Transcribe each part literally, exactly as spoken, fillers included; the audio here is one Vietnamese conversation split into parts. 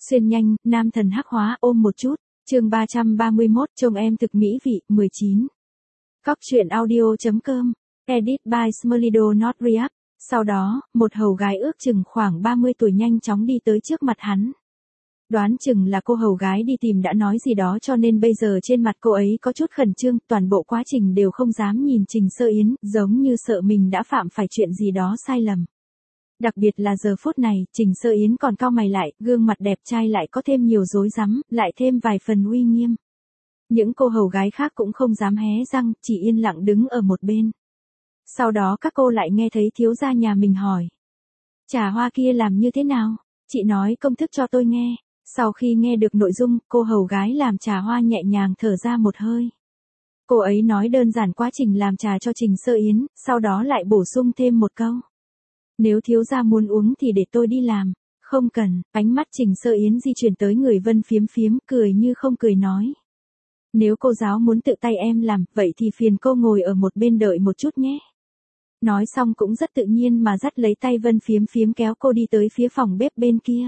Xuyên nhanh, nam thần hắc hóa ôm một chút. Chương ba trăm ba mươi mốt, trông em thực mỹ vị, mười chín. Cóc truyện audio.com. Edit by Smolido Not React. Sau đó, một hầu gái ước chừng khoảng ba mươi tuổi nhanh chóng đi tới trước mặt hắn. Đoán chừng là cô hầu gái đi tìm đã nói gì đó cho nên bây giờ trên mặt cô ấy có chút khẩn trương, toàn bộ quá trình đều không dám nhìn Trình Sơ Yến, giống như sợ mình đã phạm phải chuyện gì đó sai lầm. Đặc biệt là giờ phút này, Trình Sơ Yến còn cau mày lại, gương mặt đẹp trai lại có thêm nhiều rối rắm, lại thêm vài phần uy nghiêm. Những cô hầu gái khác cũng không dám hé răng, chỉ yên lặng đứng ở một bên. Sau đó các cô lại nghe thấy thiếu gia nhà mình hỏi. Trà hoa kia làm như thế nào? Chị nói công thức cho tôi nghe. Sau khi nghe được nội dung, cô hầu gái làm trà hoa nhẹ nhàng thở ra một hơi. Cô ấy nói đơn giản quá trình làm trà cho Trình Sơ Yến, sau đó lại bổ sung thêm một câu. Nếu thiếu gia muốn uống thì để tôi đi làm. Không cần, ánh mắt Trình Sơ Yến di chuyển tới người Vân Phiếm Phiếm, cười như không cười nói. Nếu cô giáo muốn tự tay em làm, vậy thì phiền cô ngồi ở một bên đợi một chút nhé. Nói xong cũng rất tự nhiên mà dắt lấy tay Vân Phiếm Phiếm kéo cô đi tới phía phòng bếp bên kia.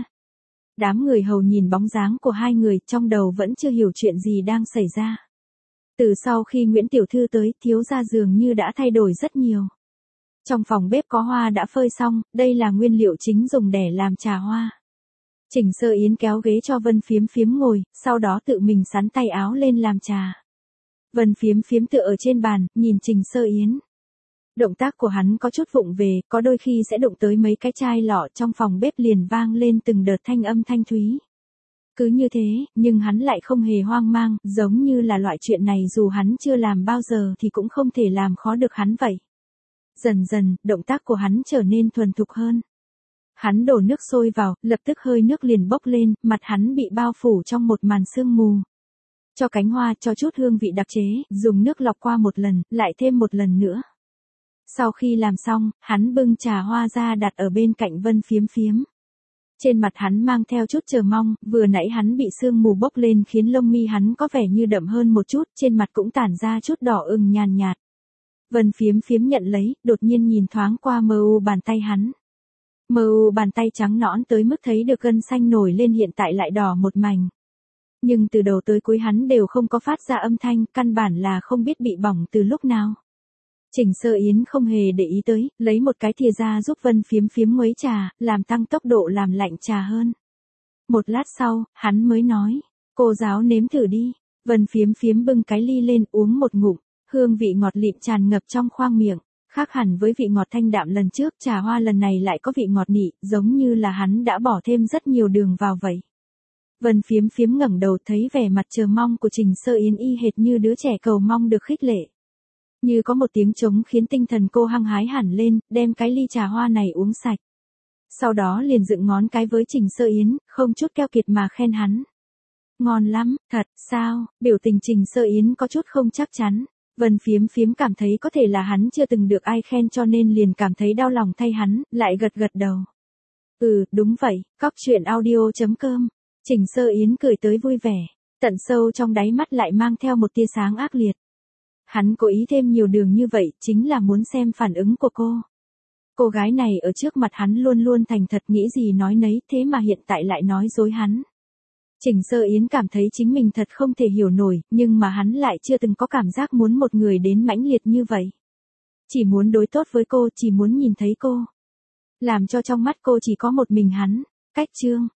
Đám người hầu nhìn bóng dáng của hai người, trong đầu vẫn chưa hiểu chuyện gì đang xảy ra. Từ sau khi Nguyễn Tiểu Thư tới, thiếu gia dường như đã thay đổi rất nhiều. Trong phòng bếp có hoa đã phơi xong, đây là nguyên liệu chính dùng để làm trà hoa. Trình Sơ Yến kéo ghế cho Vân Phiếm Phiếm ngồi, sau đó tự mình xắn tay áo lên làm trà. Vân Phiếm Phiếm tựa ở trên bàn, nhìn Trình Sơ Yến. Động tác của hắn có chút vụng về, có đôi khi sẽ đụng tới mấy cái chai lọ, trong phòng bếp liền vang lên từng đợt thanh âm thanh thúy. Cứ như thế, nhưng hắn lại không hề hoang mang, giống như là loại chuyện này dù hắn chưa làm bao giờ thì cũng không thể làm khó được hắn vậy. Dần dần, động tác của hắn trở nên thuần thục hơn. Hắn đổ nước sôi vào, lập tức hơi nước liền bốc lên, mặt hắn bị bao phủ trong một màn sương mù. Cho cánh hoa cho chút hương vị đặc chế, dùng nước lọc qua một lần, lại thêm một lần nữa. Sau khi làm xong, hắn bưng trà hoa ra đặt ở bên cạnh Vân Phiếm Phiếm. Trên mặt hắn mang theo chút chờ mong, vừa nãy hắn bị sương mù bốc lên khiến lông mi hắn có vẻ như đậm hơn một chút, trên mặt cũng tản ra chút đỏ ửng nhàn nhạt. Vân Phiếm Phiếm nhận lấy, đột nhiên nhìn thoáng qua mờ u bàn tay hắn. Mờ u bàn tay trắng nõn tới mức thấy được gân xanh nổi lên hiện tại lại đỏ một mảnh. Nhưng từ đầu tới cuối hắn đều không có phát ra âm thanh, căn bản là không biết bị bỏng từ lúc nào. Trình Sơ Yến không hề để ý tới, lấy một cái thìa ra giúp Vân Phiếm Phiếm nguấy trà, làm tăng tốc độ làm lạnh trà hơn. Một lát sau, hắn mới nói, cô giáo nếm thử đi. Vân Phiếm Phiếm bưng cái ly lên uống một ngụm, hương vị ngọt lịm tràn ngập trong khoang miệng. Khác hẳn với vị ngọt thanh đạm lần trước, trà hoa lần này lại có vị ngọt nị, giống như là hắn đã bỏ thêm rất nhiều đường vào vậy. Vân Phiếm Phiếm ngẩng đầu thấy vẻ mặt chờ mong của Trình Sơ Yến y hệt như đứa trẻ cầu mong được khích lệ. Như có một tiếng trống khiến tinh thần cô hăng hái hẳn lên, đem cái ly trà hoa này uống sạch. Sau đó liền dựng ngón cái với Trình Sơ Yến, không chút keo kiệt mà khen hắn. Ngon lắm, thật, sao? Biểu tình Trình Sơ Yến có chút không chắc chắn. Vân Phiếm Phiếm cảm thấy có thể là hắn chưa từng được ai khen cho nên liền cảm thấy đau lòng thay hắn, lại gật gật đầu. Ừ, đúng vậy, cóc truyện audio.com. Trình Sơ Yến cười tới vui vẻ, tận sâu trong đáy mắt lại mang theo một tia sáng ác liệt. Hắn cố ý thêm nhiều đường như vậy, chính là muốn xem phản ứng của cô. Cô gái này ở trước mặt hắn luôn luôn thành thật nghĩ gì nói nấy, thế mà hiện tại lại nói dối hắn. Trình Sơ Yến cảm thấy chính mình thật không thể hiểu nổi, nhưng mà hắn lại chưa từng có cảm giác muốn một người đến mãnh liệt như vậy. Chỉ muốn đối tốt với cô, chỉ muốn nhìn thấy cô. Làm cho trong mắt cô chỉ có một mình hắn. Cách chương.